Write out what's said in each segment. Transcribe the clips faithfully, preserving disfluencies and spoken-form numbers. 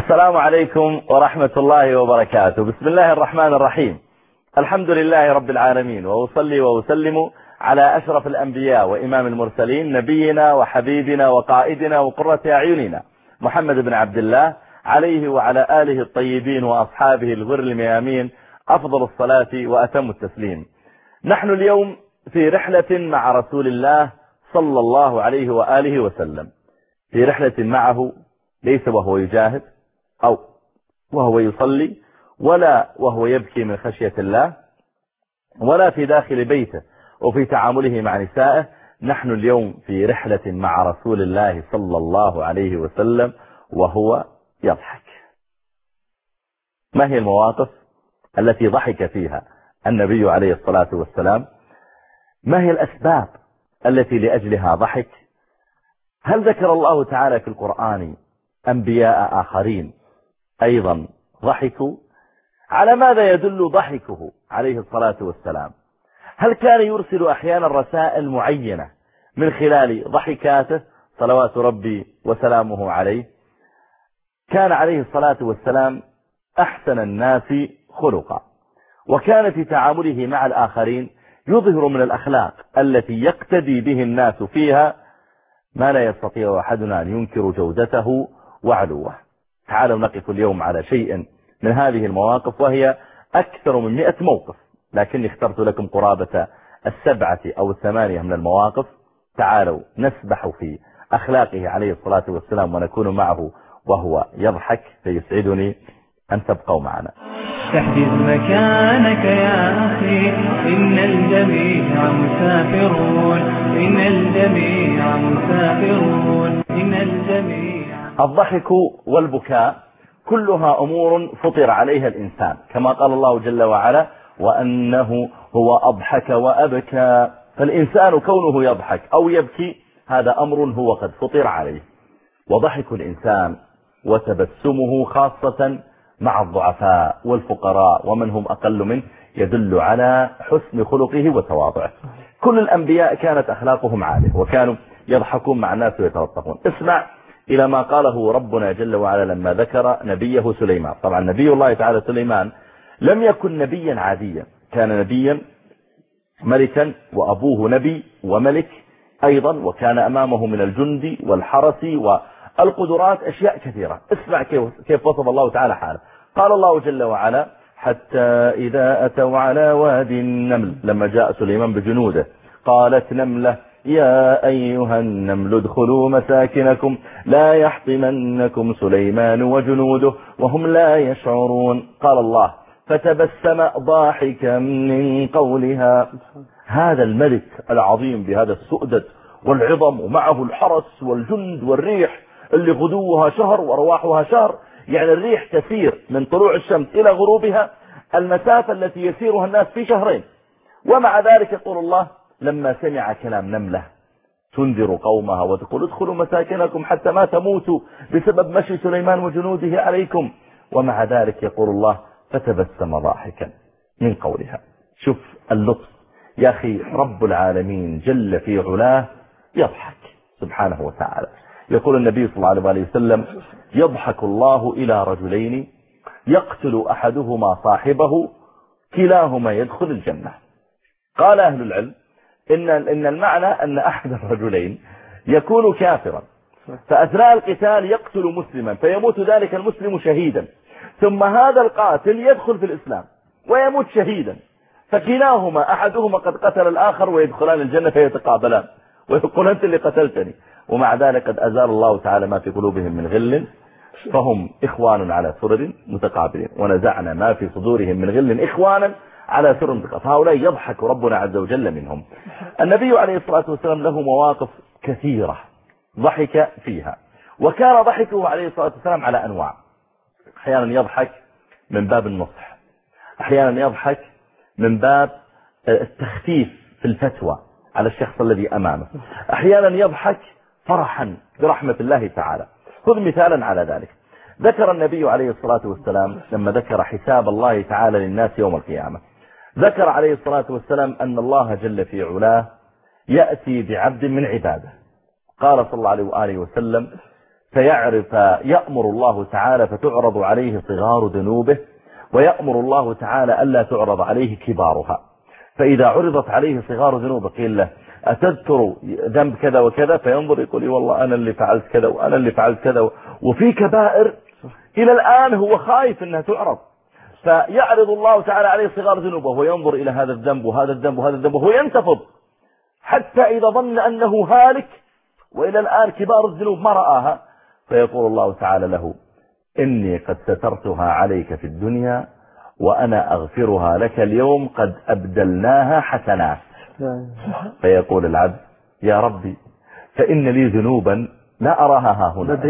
السلام عليكم ورحمة الله وبركاته. بسم الله الرحمن الرحيم. الحمد لله رب العالمين، وأصلي وأسلم على أشرف الأنبياء وإمام المرسلين، نبينا وحبيبنا وقائدنا وقرة أعيننا محمد بن عبد الله، عليه وعلى آله الطيبين وأصحابه الغر الميامين أفضل الصلاة وأتم التسليم. نحن اليوم في رحلة مع رسول الله صلى الله عليه وآله وسلم، في رحلة معه ليس وهو يجاهد أو وهو يصلي، ولا وهو يبكي من خشية الله، ولا في داخل بيته وفي تعامله مع نسائه. نحن اليوم في رحلة مع رسول الله صلى الله عليه وسلم وهو يضحك. ما هي المواقف التي ضحك فيها النبي عليه الصلاة والسلام؟ ما هي الأسباب التي لأجلها ضحك؟ هل ذكر الله تعالى في القرآن أنبياء آخرين أيضا ضحكوا؟ على ماذا يدل ضحكه عليه الصلاة والسلام؟ هل كان يرسل أحيانا رسائل معينة من خلال ضحكاته صلوات ربي وسلامه عليه؟ كان عليه الصلاة والسلام أحسن الناس خلقا، وكان في تعامله مع الآخرين يظهر من الأخلاق التي يقتدي به الناس فيها ما لا يستطيع أحدنا أن ينكر جودته وعلوه. تعالوا نقف اليوم على شيء من هذه المواقف، وهي أكثر من مئة موقف، لكني اخترت لكم قرابة السبعة أو الثمانية من المواقف. تعالوا نسبح في أخلاقه عليه الصلاة والسلام ونكون معه وهو يضحك، فيسعدني أن تبقوا معنا. تحجز مكانك يا أخي، إن الجميع مسافرون، إن الجميع مسافرون، إن الجميع. الضحك والبكاء كلها أمور فطر عليها الإنسان، كما قال الله جل وعلا: وأنه هو أضحك وأبكى. فالإنسان كونه يضحك أو يبكي هذا أمر هو قد فطر عليه. وضحك الإنسان وتبسمه خاصة مع الضعفاء والفقراء ومن هم أقل منه يدل على حسن خلقه وتواضعه. كل الأنبياء كانت أخلاقهم عالية وكانوا يضحكون مع الناس ويتلطفون. اسمع إلى ما قاله ربنا جل وعلا لما ذكر نبيه سليمان. طبعا نبي الله تعالى سليمان لم يكن نبيا عاديا، كان نبيا ملكا، وأبوه نبي وملك أيضا، وكان أمامه من الجند والحرس والقدرات أشياء كثيرة. اسمع كيف وصف الله تعالى حاله. قال الله جل وعلا: حتى إذا أتوا على وادي النمل، لما جاء سليمان بجنوده، قالت نملة يا أيها النمل ادخلوا مساكنكم لا يحطمنكم سليمان وجنوده وهم لا يشعرون. قال الله: فتبسم ضاحكا من قولها. هذا الملك العظيم بهذا السؤدد والعظم، ومعه الحرس والجند والريح اللي غدوها شهر ورواحها شهر، يعني الريح تسير من طلوع الشمس إلى غروبها المسافة التي يسيرها الناس في شهرين. ومع ذلك يقول الله: لما سمع كلام نملة تنذر قومها وتقول ادخلوا مساكنكم حتى ما تموتوا بسبب مشي سليمان وجنوده عليكم، ومع ذلك يقول الله: فتبسم ضاحكا من قولها. شوف اللطف يا أخي، رب العالمين جل في علاه يضحك سبحانه وتعالى. يقول النبي صلى الله عليه وسلم: يضحك الله إلى رجلين يقتل أحدهما صاحبه كلاهما يدخل الجنة. قال أهل العلم إن إن المعنى أن أحد الرجلين يكون كافرا، فأثناء القتال يقتل مسلما فيموت ذلك المسلم شهيدا، ثم هذا القاتل يدخل في الإسلام ويموت شهيدا، فكلاهما أحدهما قد قتل الآخر ويدخلان الجنة فيتقابلان ويقول أنت اللي قتلتني. ومع ذلك قد أزال الله تعالى ما في قلوبهم من غل فهم إخوان على سرر متقابلين، ونزعنا ما في صدورهم من غل إخوانا على سرر متقابلين. فهؤلاء يضحك ربنا عز وجل منهم. النبي عليه الصلاة والسلام له مواقف كثيرة ضحك فيها، وكان ضحكه عليه الصلاة والسلام على أنواع. أحيانا يضحك من باب النصح، أحيانا يضحك من باب التخفيف في الفتوى على الشخص الذي أمامه، أحيانا يضحك فرحا برحمة الله تعالى. خذ مثالا على ذلك. ذكر النبي عليه الصلاة والسلام لما ذكر حساب الله تعالى للناس يوم القيامة، ذكر عليه الصلاة والسلام أن الله جل في علاه يأتي بعبد من عباده. قال صلى الله عليه وآله وسلم: فيعرف يأمر الله تعالى فتعرض عليه صغار ذنوبه، ويأمر الله تعالى ألا تعرض عليه كبارها. فإذا عرضت عليه صغار ذنوبه قيل له أتذكر ذنب كذا وكذا، فينظر يقول والله أنا اللي فعلت كذا وأنا اللي فعلت كذا، وفي كبائر إلى الآن هو خايف أنها تعرض. فيعرض الله تعالى عليه صغار ذنوبه وينظر إلى هذا الذنب وهذا الذنب وهذا الذنب وهو ينتفض حتى إذا ظن أنه هالك وإلى الآن كبار الذنوب ما رآها، فيقول الله تعالى له إني قد سترتها عليك في الدنيا وأنا أغفرها لك اليوم، قد أبدلناها حسنات. فيقول العبد يا ربي فإن لي ذنوبا لا أراها ها هنا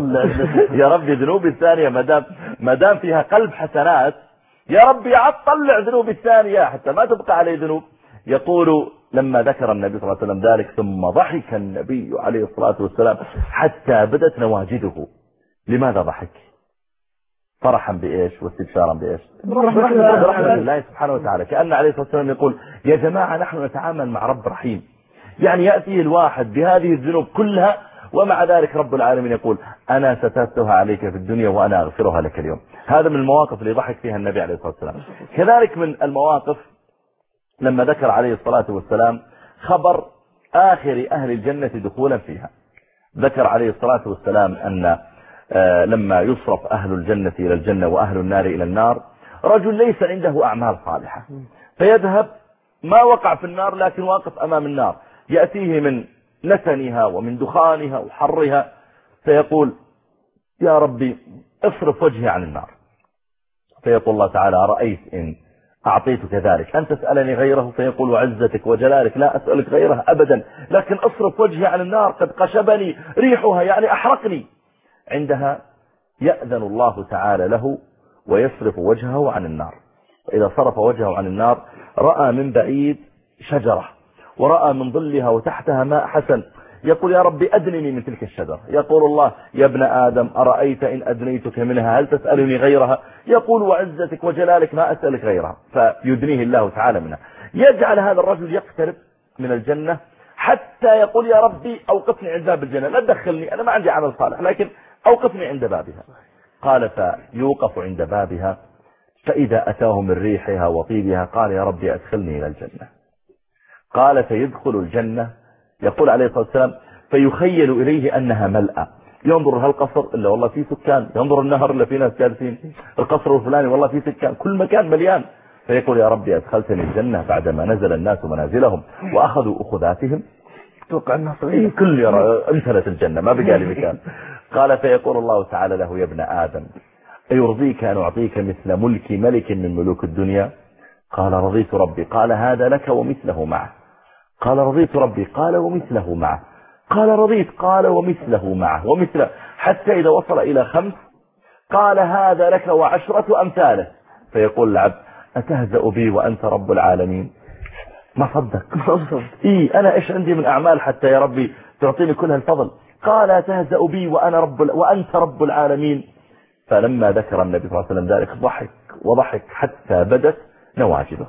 يا ربي ذنوبي الثانية مدام مدام فيها قلب حسنات، يا ربي عطلع ذنوبي الثانية حتى ما تبقى علي ذنوب. يقول لما ذكر النبي صلى الله عليه وسلم ذلك ثم ضحك النبي عليه الصلاة والسلام حتى بدت نواجده. لماذا ضحك؟ فرحا بإيش واستبشارا بإيش؟ برحمة الله سبحانه وتعالى. كأن عليه الصلاة والسلام يقول يا جماعة نحن نتعامل مع رب رحيم، يعني يأتي الواحد بهذه الذنوب كلها ومع ذلك رب العالمين يقول أنا سترتها عليك في الدنيا وأنا أغفرها لك اليوم. هذا من المواقف اللي ضحك فيها النبي عليه الصلاة والسلام. كذلك من المواقف لما ذكر عليه الصلاة والسلام خبر آخر أهل الجنة دخولا فيها، ذكر عليه الصلاة والسلام أن لما يصرف أهل الجنة إلى الجنة وأهل النار إلى النار رجل ليس عنده أعمال صالحة، فيذهب ما وقع في النار لكن واقف أمام النار، يأتيه من نتنها ومن دخانها وحرها، فيقول يا ربي اصرف وجهي عن النار. فيقول الله تعالى أرأيت إن أعطيتك ذلك أن تسألني غيره؟ فيقول وعزتك وجلالك لا أسألك غيره أبدا، لكن اصرف وجهي عن النار قد قشبني ريحها يعني أحرقني. عندها يأذن الله تعالى له ويصرف وجهه عن النار. إذا صرف وجهه عن النار رأى من بعيد شجرة ورأى من ظلها وتحتها ماء حسن، يقول يا ربي أدنني من تلك الشجرة. يقول الله يا ابن آدم أرأيت إن أدنيتك منها هل تسألني غيرها؟ يقول وعزتك وجلالك ما أسألك غيرها، فيدنيه الله تعالى منها. يجعل هذا الرجل يقترب من الجنة حتى يقول يا ربي أوقفني عند باب الجنة، لا تدخلني أنا ما عندي عمل صالح لكن أوقفني عند بابها. قال فيوقف عند بابها فإذا أتاه من ريحها وطيبها قال يا ربي أدخلني إلى الجنة. قال فيدخل الجنة، يقول عليه الصلاة والسلام فيخيل إليه أنها ملأة، ينظر هالقصر إلا والله في سكان، ينظر النهر إلا في ناس جالسين، القصر الفلاني والله في سكان، كل مكان مليان. فيقول يا ربي أدخلتني الجنة بعدما نزل الناس منازلهم وأخذوا أخذاتهم. توقع الناس صغيرة كل يرى امتلت الجنة ما بقى لي مكان. قال فيقول الله تعالى له يا ابن آدم أيرضيك أن أعطيك مثل ملك ملك من ملوك الدنيا؟ قال رضيت ربي. قال هذا لك ومثله معه. قال رضيت ربي. قال ومثله معه. قال رضيت. قال ومثله معه ومثله، حتى إذا وصل إلى خمس قال هذا لك وعشرة أمثاله. فيقول العبد أتهزأ بي وأنت رب العالمين؟ ما صدق إيه أنا إيش عندي من أعمال حتى يا ربي تعطيني كل هالفضل؟ قال أتهزأ بي وأنا رب وأنت رب العالمين. فلما ذكر النبي صلى الله عليه وسلم ذلك ضحك وضحك حتى بدت نواجذه.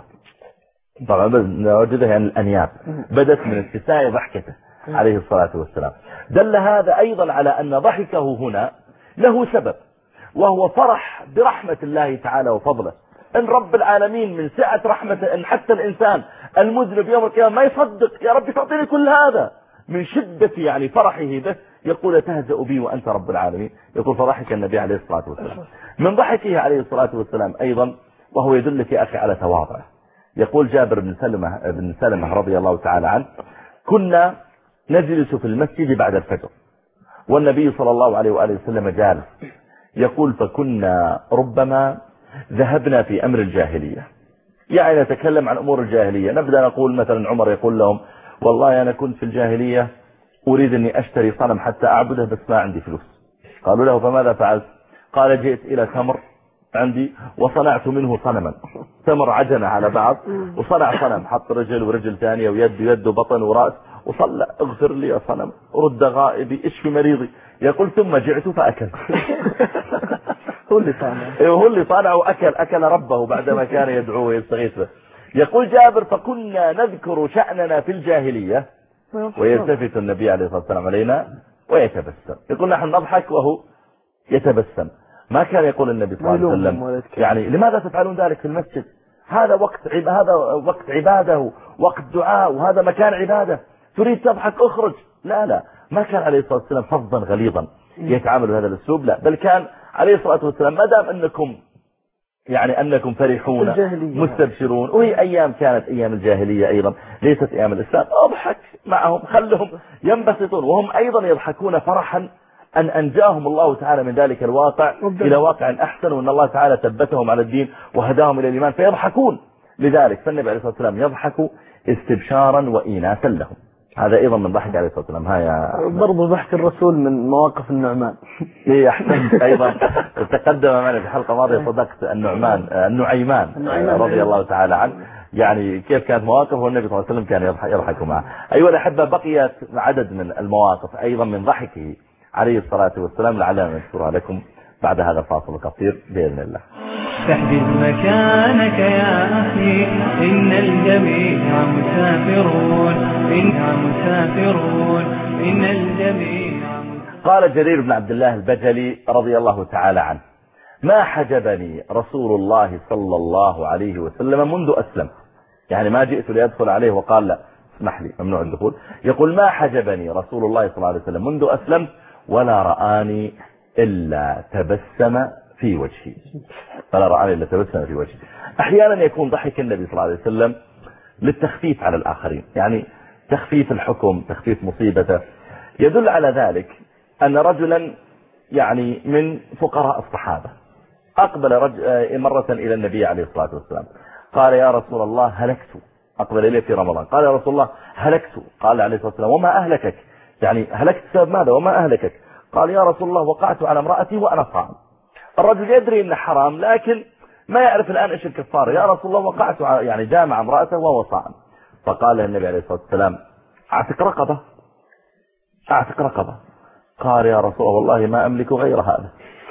طبعا نواجذه يعني الأنياب بدت من اتساع ضحكته عليه الصلاة والسلام. دل هذا أيضا على أن ضحكه هنا له سبب، وهو فرح برحمة الله تعالى وفضله. ان رب العالمين من سعة رحمته ان حتى الانسان المذنب يوم القيامة ما يصدق يا رب تعطيني كل هذا، من شدة يعني فرحه به يقول تهزأ بي وانت رب العالمين. يقول فضحك النبي عليه الصلاة والسلام. من ضحكه عليه الصلاة والسلام ايضا وهو يدلك يا اخي على تواضعه. يقول جابر بن سلمة بن سلمة رضي الله تعالى عنه كنا نجلس في المسجد بعد الفجر والنبي صلى الله عليه وآله وسلم جالس. يقول فكنا ربما ذهبنا في أمر الجاهلية، يعني نتكلم عن أمور الجاهلية. نبدأ نقول مثلا عمر يقول لهم والله أنا كنت في الجاهلية أريد أني أشتري صنم حتى أعبده بس ما عندي فلوس. قالوا له فماذا فعلت؟ قال جئت إلى تمر عندي وصنعت منه صنما، تمر عجنة على بعض وصنع صنم، حط رجل ورجل ثانية ويد ويد وبطن ورأس وصلى اغفر لي يا صنم رد غائبي اشفي مريضي. يقول ثم جئت فأكلت. هو اللي صانع هو اللي صانع وأكل أكل ربه بعدما كان يدعوه ويستغيث به. يقول جابر فكنا نذكر شأننا في الجاهلية ويلتفت النبي عليه الصلاة والسلام علينا ويتبسم. يقول نحن نضحك وهو يتبسم. ما كان يقول النبي صلى الله عليه وسلم يعني لماذا تفعلون ذلك في المسجد؟ هذا وقت عب... هذا وقت عبادة، وقت دعاء، وهذا مكان عبادة، تريد تضحك اخرج. لا لا، ما كان عليه الصلاة والسلام فظا غليظا يتعامل بهذا الاسلوب، لا، بل كان عليه الصلاة والسلام ما دام انكم يعني انكم فرحون مستبشرون، وهي ايام كانت ايام الجاهلية ايضا ليست ايام الاسلام، اضحك معهم، خلهم ينبسطون وهم ايضا يضحكون فرحا أن أنجاهم الله تعالى من ذلك الواقع إلى واقع أحسن، وأن الله تعالى ثبتهم على الدين وهداهم إلى الإيمان فيضحكون لذلك. فالنبي عليه الصلاة والسلام يضحك استبشارا وإيناسا لهم. هذا أيضا من ضحك عليه الصلاة والسلام. هيا برضو ضحك الرسول من مواقف النعمان. إيه أحسن. أيضا تقدم معنا في حلقة ماضية صدقت النعمان النعيمان رضي الله تعالى عنه، يعني كيف كانت مواقفه والنبي صلى الله عليه وسلم كان يضحك, يضحك معه. أيها الأحبة، بقيت عدد من المواقف أيضا من ضحكه عليه الصلاة والسلام لعلنا نذكرها لكم بعد هذا الفاصل القصير بإذن الله. تحدث مكانك يا أخي، إن الجميع مسافرون، إنها مسافرون، إن الجميع. قال جرير بن عبد الله البجلي رضي الله تعالى عنه: ما حجبني رسول الله صلى الله عليه وسلم منذ أسلم. يعني ما جئت لأدخل عليه وقال لا اسمح لي ممنوع الدخول. يقول ما حجبني رسول الله صلى الله عليه وسلم منذ أسلم ولا رآني إلا تبسم في وجهي، فلا رآني إلا تبسم في وجهي. أحيانا يكون ضحك النبي صلى الله عليه وسلم للتخفيف على الآخرين، يعني تخفيف الحكم، تخفيف مصيبته. يدل على ذلك أن رجلا يعني من فقراء الصحابة أقبل رجل مرة إلى النبي عليه الصلاة والسلام قال: يا رسول الله هلكت. أقبل إليه في رمضان قال: يا رسول الله هلكت. قال عليه الصلاة والسلام: وما أهلكك؟ يعني هلكت بسبب ماذا وما أهلكك؟ قال: يا رسول الله وقعت على امرأتي وأنا صائم. الرجل يدري إنه حرام لكن ما يعرف الآن إيش الكفارة. يا رسول الله وقعت يعني جامع امرأته وهو صائم. فقال النبي عليه الصلاة والسلام: أعتق رقبة، أعتق رقبة. قال: يا رسول الله والله ما أملك غير هذا.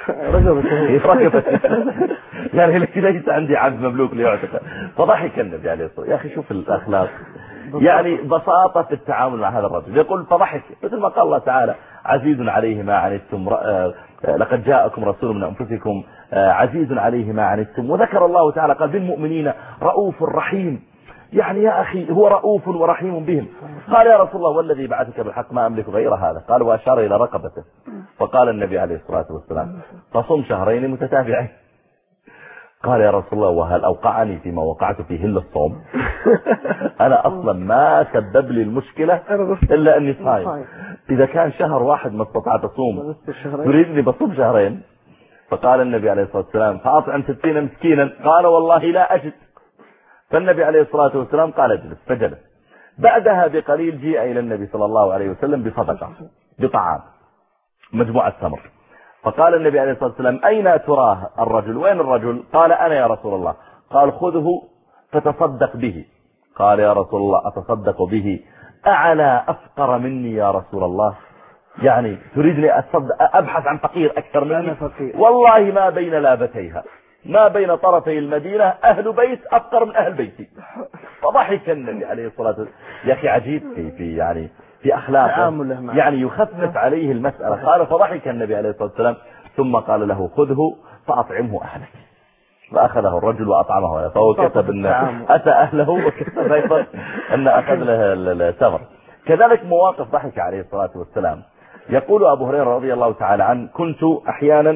رقبة يعني ليس عندي عبد مملوك ليعتق. فضحك النبي عليه الصلاة والسلام. يا أخي شوف الأخلاق، يعني بساطة في التعامل مع هذا الرجل. يقول فضحك، مثل ما قال الله تعالى: عزيز عليه ما عنتم، لقد جاءكم رسول من أنفسكم عزيز عليه ما عنتم. وذكر الله تعالى قال: بالمؤمنين رؤوف رحيم. يعني يا أخي هو رؤوف ورحيم بهم. قال: يا رسول الله والذي بعثك بالحق ما أملك غير هذا. قال وأشار إلى رقبته. فقال النبي عليه الصلاة والسلام: فصم شهرين متتابعين. قال: يا رسول الله وهل أوقعني فيما وقعت فيه إلا الصوم؟ أنا أصلا ما سبب لي المشكلة إلا أني صايم. إذا كان شهر واحد ما استطعت أصوم تريدني بصوم شهرين؟ فقال النبي عليه الصلاة والسلام: فأطعم ستين مسكينا. قال: والله لا أجد. فالنبي عليه الصلاة والسلام قال: اجلس. فجلس. بعدها بقليل جاء إلى النبي صلى الله عليه وسلم بصدقة، بطعام، مجموعة تمر. فقال النبي عليه الصلاة والسلام: أين تراه الرجل؟ وين الرجل؟ قال: أنا يا رسول الله. قال: خذه فتصدق به. قال: يا رسول الله أتصدق به أعلى أفقر مني يا رسول الله؟ يعني تريدني أتصدق أبحث عن فقير أكثر مني؟ والله ما بين لابتيها، ما بين طرفي المدينة أهل بيت أفقر من أهل بيتي. فضحك النبي عليه الصلاة والسلام. يا أخي عجيب في, في يعني في أخلاقه، يعني يخفف عليه المسألة. قال: فضحك النبي عليه الصلاة والسلام ثم قال له: خذه فأطعمه أهلك. فأخذه الرجل وأطعمه. فهو كتب أن أتى أهله وكتب أيضا أن أخذ له التمر. كذلك مواقف ضحك عليه الصلاة والسلام. يقول أبو هريرة رضي الله تعالى عنه: كنت أحيانا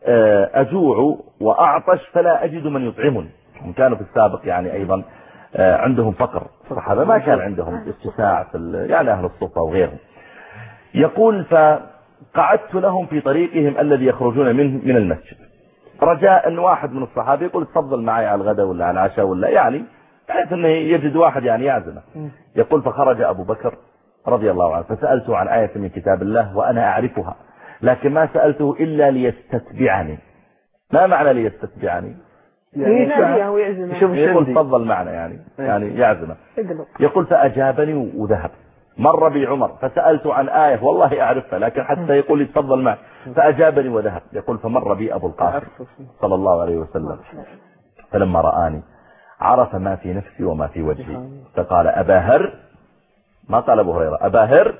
أجوع وأعطش فلا أجد من يطعمني. هم كانوا في السابق يعني أيضا عندهم فقر، الصحابة ما كان عندهم اتساع في يعني أهل الصفة وغيرهم. يقول: فقعدت لهم في طريقهم الذي يخرجون منه من المسجد رجاء أن واحد من الصحابة يقول: تفضل معي على الغداء ولا على العشاء ولا، يعني بحيث أنه يجد واحد يعني يعزمه. يقول: فخرج أبو بكر رضي الله عنه فسألته عن آية من كتاب الله وأنا أعرفها، لكن ما سألته إلا ليستتبعني. ما معنى ليستتبعني؟ يعني يقول تفضل معنا يعني يعني يعزمه. يقول: فأجابني وذهب. مر بي عمر فسألت عن آية والله أعرفها لكن حتى يقول لي تفضل معي، فأجابني وذهب. يقول: فمر بي أبو القاسم صلى الله عليه وسلم فلما رآني عرف ما في نفسي وما في وجهي فقال: أبا هر. ما قال أبو هريرة أبا هر،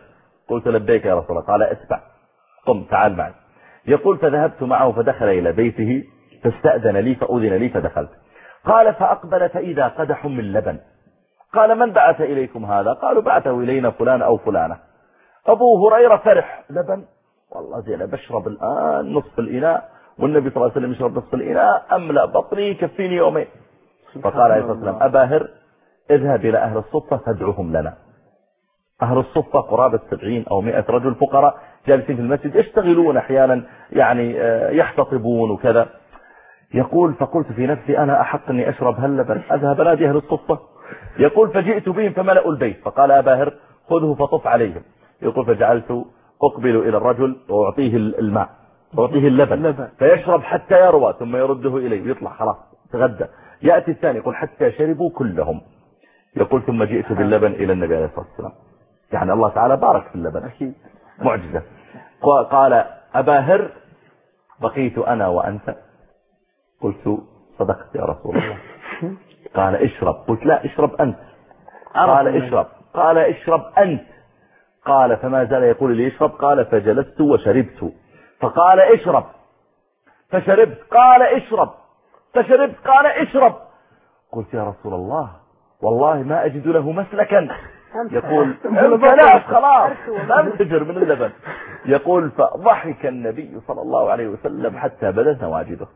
قلت لبيك يا رسول الله. قال اسمع، قم تعال معي. يقول فذهبت معه فدخل إلى بيته فاستأذن لي فأذن لي فدخلت. قال فأقبل فإذا قدح من لبن. قال من بعث إليكم هذا؟ قالوا بعثه إلينا فلان أو فلانة. أبو هريرة فرح، لبن والله زين بشرب الآن نصف الإناء والنبي صلى الله عليه وسلم يشرب نصف الإناء، أملأ بطني يكفيني يومين. فقال عليه الصلاة والسلام أبا هر اذهب إلى أهل الصفة فادعوهم لنا. أهل الصفة قرابة سبعين أو مئة رجل فقراء جالسين في المسجد يشتغلون أحيانا يعني يحتطبون وكذا. يقول فقلت في نفسي أنا أحق أني أشرب هاللبن، أذهب نادي أهل الصفة. يقول فجئت بهم فملأوا البيت. فقال أبا هر خذه فطف عليهم. يقول فجعلت أقبل إلى الرجل وأعطيه الماء أعطيه اللبن فيشرب حتى يروى ثم يرده إليه ويطلع خلاص تغدى. يأتي الثاني يقول حتى شربوا كلهم. يقول ثم جئت باللبن إلى النبي عليه الصلاة والسلام. يعني الله تعالى بارك في اللبن أكيد معجزة. قال أبا هر بقيت أنا وأنت. قلت صدقت يا رسول الله. قال اشرب. قلت لا اشرب أنت. قال اشرب. قال اشرب أنت. قال فما زال يقول لي اشرب. قال فجلست وشربت. فقال اشرب فشربت. قال اشرب فشربت. قال اشرب. قلت يا رسول الله والله ما أجد له مسلكا. يقول امتلأت خلاص ما انفجر من اللبن. يقول فضحك النبي صلى الله عليه وسلم حتى بدت نواجذه.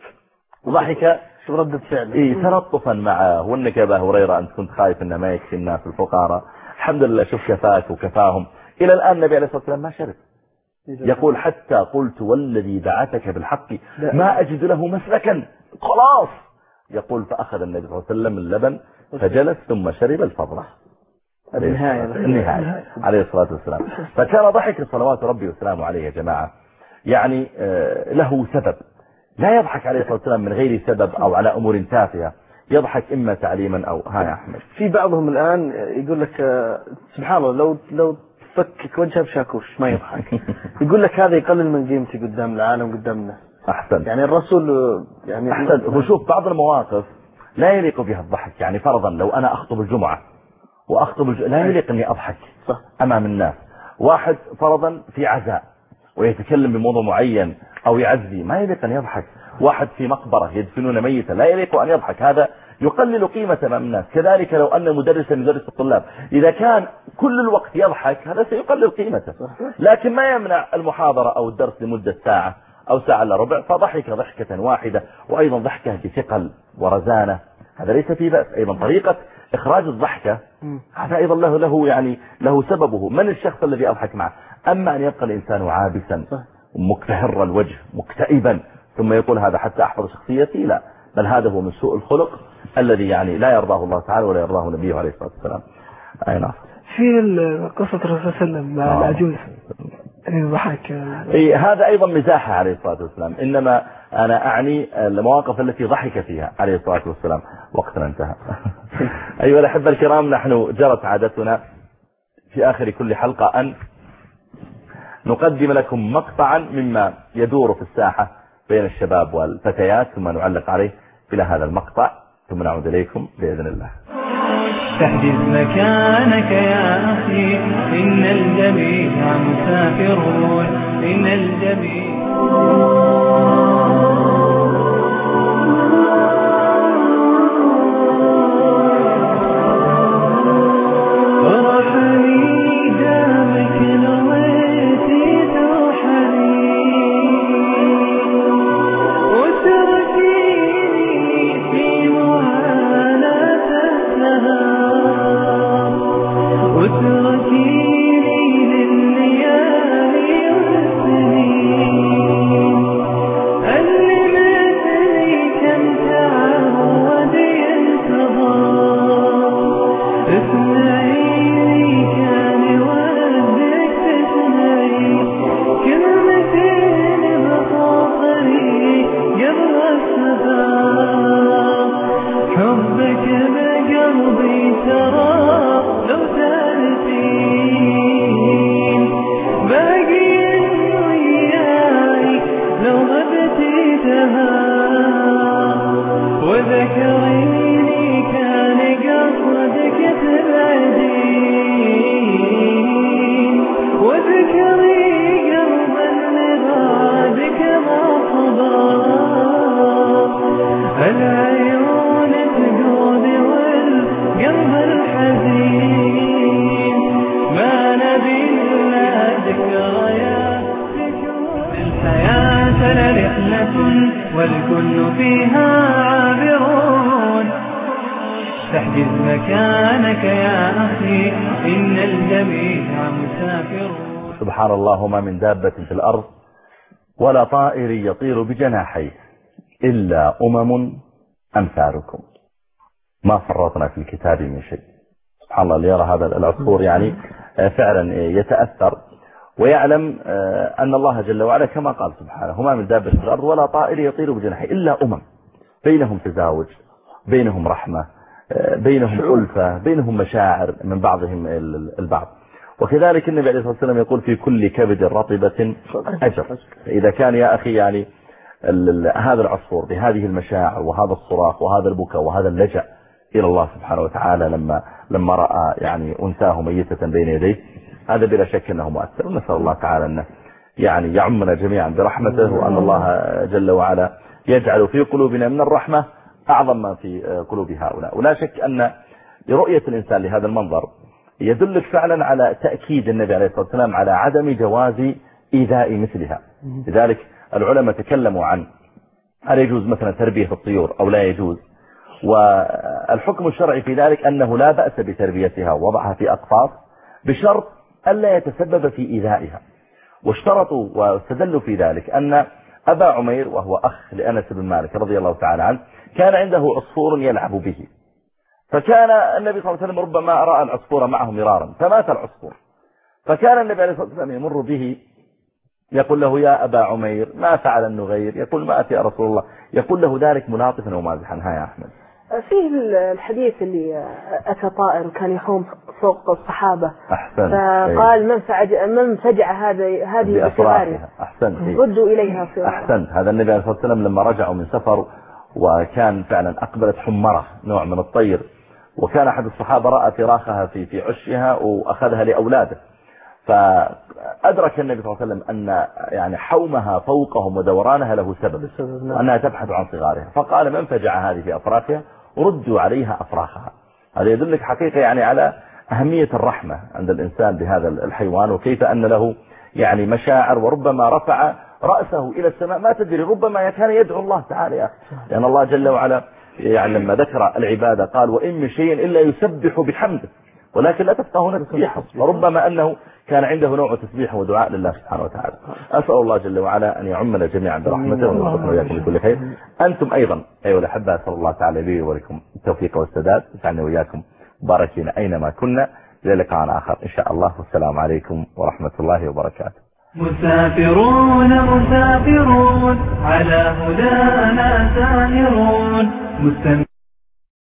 ضحك شو ردة فعل إيه تلطفا معه. وانك يا ابا هريرة انت كنت خايف ان ما يكفي الناس الفقراء، الحمد لله شوف كفاك وكفاهم. الى الان النبي عليه الصلاة والسلام ما شرب. يقول حتى قلت والذي بعثك بالحق ما أجد له مسلكا خلاص. يقول فأخذ النبي صلى الله عليه وسلم اللبن فجلس ثم شرب الفضلة. النهاية النهاية عليه الصلاة والسلام. فكان ضحك صلوات ربي وسلامه عليه يا جماعة يعني له سبب. لا يضحك عليه الصلاة والسلام من غير سبب أو على أمور تافهة. يضحك إما تعليما أو ها يا أحمد. في بعضهم الآن يقول لك سبحان الله لو لو فكك وجهه بشاكوش ما يضحك. يقول لك هذا يقلل من قيمتي قدام العالم قدام الناس. أحسن. يعني الرسول يعني أحسن. وشوف بعض المواقف لا يليق بها الضحك. يعني فرضا لو أنا أخطب الجمعة وأخطب الج... لا يليق أني أضحك صح. أمام الناس. واحد فرضا في عزاء ويتكلم بموضوع معين أو يعزي ما يليق أن يضحك. واحد في مقبرة يدفنون ميتا لا يليق أن يضحك. هذا يقلل قيمة أمام الناس. كذلك لو أن مدرسا يدرس الطلاب إذا كان كل الوقت يضحك هذا سيقلل قيمته. لكن ما يمنع المحاضرة أو الدرس لمدة ساعة أو ساعة إلا ربع فضحك ضحكة واحدة وأيضا ضحكة بثقل ورزانة هذا ليس فيه بأس. أيضا طريقة إخراج الضحكة هذا أيضا له له يعني له سببه من الشخص الذي أضحك معه. أما أن يبقى الإنسان عابسا مكتهر الوجه مكتئبا ثم يقول هذا حتى أحفظ شخصيتي لا، بل هذا هو من سوء الخلق الذي يعني لا يرضاه الله تعالى ولا يرضاه نبيه عليه الصلاة والسلام. أي نعم. في قصة الرسول صلى الله عليه وسلم مع العجوز ضحك. إيه هذا أيضا مزاحه عليه الصلاة والسلام. إنما أنا أعني المواقف التي ضحك فيها عليه الصلاة والسلام. وقتنا انتهى. أيها الأحبة الكرام نحن جرت عادتنا في آخر كل حلقة أن نقدم لكم مقطعا مما يدور في الساحة بين الشباب والفتيات ثم نعلق عليه إلى هذا المقطع ثم نعود إليكم بإذن الله. تحجز مكانك يا أخي إن الجميع مسافرون إن الجميع والعيون تجود والقلب الحزين ما نبي إلا ذكريات تجود الحياة لرحلة والكل فيها عابرون تحجز مكانك يا أخي إن الجميع مسافرون. سبحان الله ما من دابة في الأرض ولا طائر يطير بجناحيه إلا أمم أمثالكم ما فرطنا في الكتاب من شيء. سبحان الله اللي يرى هذا العصفور يعني فعلا يتأثر ويعلم أن الله جل وعلا كما قال سبحانه ما من دابة في الأرض ولا طائر يطير بجناحيه إلا أمم بينهم تزاوج بينهم رحمة بينهم ألفة بينهم مشاعر من بعضهم البعض. وكذلك النبي عليه الصلاة والسلام يقول في كل كبد رطبة أجر. إذا كان يا أخي يعني هذا العصفور بهذه المشاعر وهذا الصراخ وهذا البكاء وهذا اللجأ إلى الله سبحانه وتعالى لما لما رأى يعني أنثاه ميتة بين يديه هذا بلا شك أنه مؤثر. ونسأل الله تعالى أنه يعني يعمنا جميعا برحمته وأن الله جل وعلا يجعل في قلوبنا من الرحمة أعظم ما في قلوب هؤلاء. ولا شك أن رؤية الإنسان لهذا المنظر يدلك فعلا على تأكيد النبي عليه الصلاة والسلام على عدم جواز إيذاء مثلها. لذلك العلماء تكلموا عن هل يجوز مثلا تربية الطيور أو لا يجوز، والحكم الشرعي في ذلك أنه لا بأس بتربيتها ووضعها في أقفاص بشرط ألا يتسبب في إيذائها. واشترطوا واستدلوا في ذلك أن أبا عمير وهو أخ لأنس بن مالك رضي الله تعالى عنه كان عنده عصفور يلعب به، فكان النبي صلى الله عليه وسلم ربما رأى العصفور معه مرارا فمات العصفور، فكان النبي عليه الصلاة والسلام يمر به يقول له يا أبا عمير ما فعل النغير؟ يقول ما أتي يا رسول الله. يقول له ذلك ملاطفا ومازحا. ها يا أحمد فيه الحديث اللي أتى طائر وكان يحوم فوق الصحابة أحسن فقال من فجع من فجع هذه هذه بصرارها أحسن ردوا إليها صرارها. أحسن. هذا النبي عليه الصلاة والسلام لما رجعوا من سفر وكان فعلا أقبلت حمرة نوع من الطير وكان أحد الصحابة رأى فراخها في في عشها وأخذها لأولاده، فأدرك النبي صلى الله عليه وسلم أن يعني حومها فوقهم ودورانها له سبب وأنها تبحث عن صغارها، فقال من فجع هذه في أفراخها ردوا عليها أفراخها. هذا يدلك حقيقة يعني على أهمية الرحمة عند الإنسان بهذا الحيوان وكيف أن له يعني مشاعر، وربما رفع رأسه إلى السماء ما تدري ربما كان يدعو الله تعالى يا أخي، لأن الله جل وعلا يعني لما ذكر العبادة قال وإن من شيء إلا يسبح بحمده ولكن لا تفقهون تسبيحه، وربما أنه كان عنده نوع تسبيح ودعاء لله سبحانه وتعالى. أسأل الله جل وعلا أن يعمنا جميعا برحمته ويوفقنا وإياكم لكل خير. أنتم أيضا أيها الأحبة أسأل الله تعالى لي ولكم التوفيق والسداد، يجعلنا وإياكم مباركين أينما كنا. إلى لقاء آخر إن شاء الله، والسلام عليكم ورحمة الله وبركاته. مسافرون مسافرون على هدانا سائرون.